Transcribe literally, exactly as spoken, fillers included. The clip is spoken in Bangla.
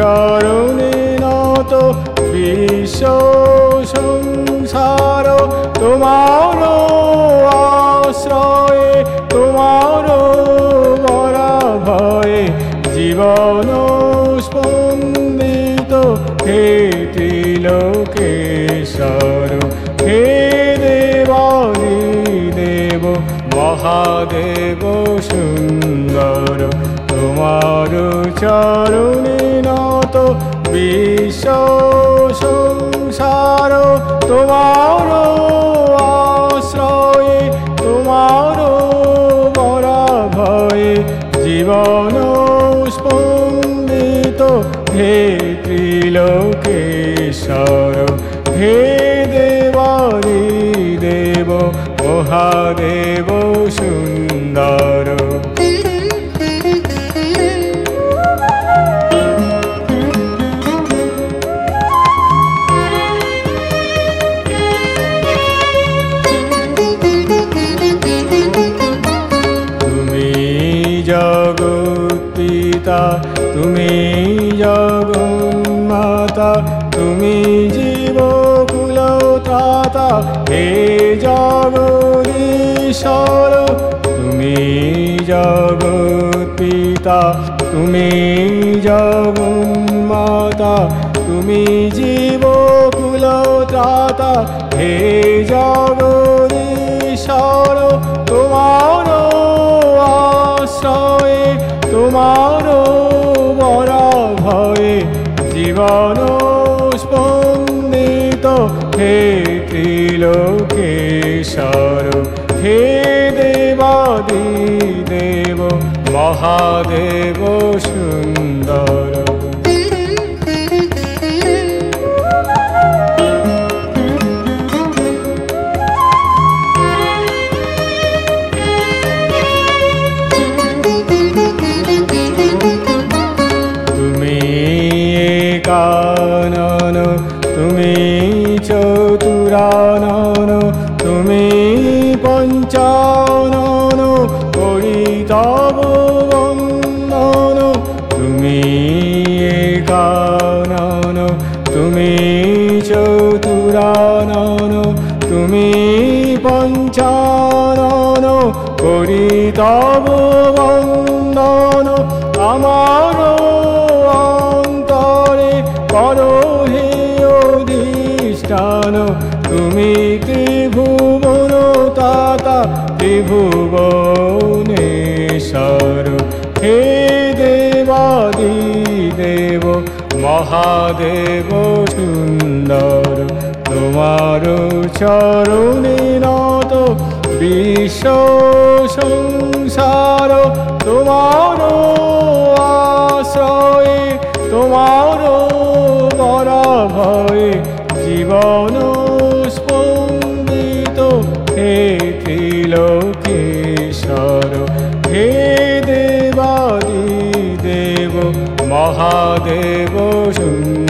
চরণে নত বিশ্ব সংসার তোমার আশ্রয়ে তোমার বরা ভয়ে জীবন স্পন্দিত হে ত্রিলোকেশ্বর হে দেবাদি দেব মহাদেব সুন্দর তোমার চরণে নত বিশ্ব সংসার তোমার আশ্রয়ে তোমার বরা ভয়ে জীবন স্পন্দিত হে ত্রিলোকেশ্বর হে দেবাদি দেব মহাদেব সুন্দর। জগৎপিতা তুমি জগন্মাতা তুমি জীবকুল ত্রাতা হে জগদীশ্বর তুমি জগৎপিতা তুমি জগন্মাতা তুমি জীবকুল ত্রাতা হে জগদীশ্বর তোমার আশ্রয়ে তোমার বরা ভয়ে জীবন স্পন্দিত হে ত্রিলোকেশ্বর হে দেবাদি দেব মহাদেব সুন্দর। কানন তুমি চতুরানন তুমি পঞ্চানন করি তব বন্দন তুমি কানন তুমি চতুরানন তুমি পঞ্চানন করি তব বন্দন আমার করো হে অধিষ্ঠান তুমি ত্রিভুবন তাতা ত্রিভুবনেশ্বর হে দেবাদি দেব মহাদেব সুন্দর তোমার চরণে নত বিশ্ব সংসার তোমার আশ্রয়ে তোমার বরা ভয়ে জীবন স্পন্দিত হে ত্রিলোকেশ্বর হে দেবাদি দেব মহাদেব সুন্দর।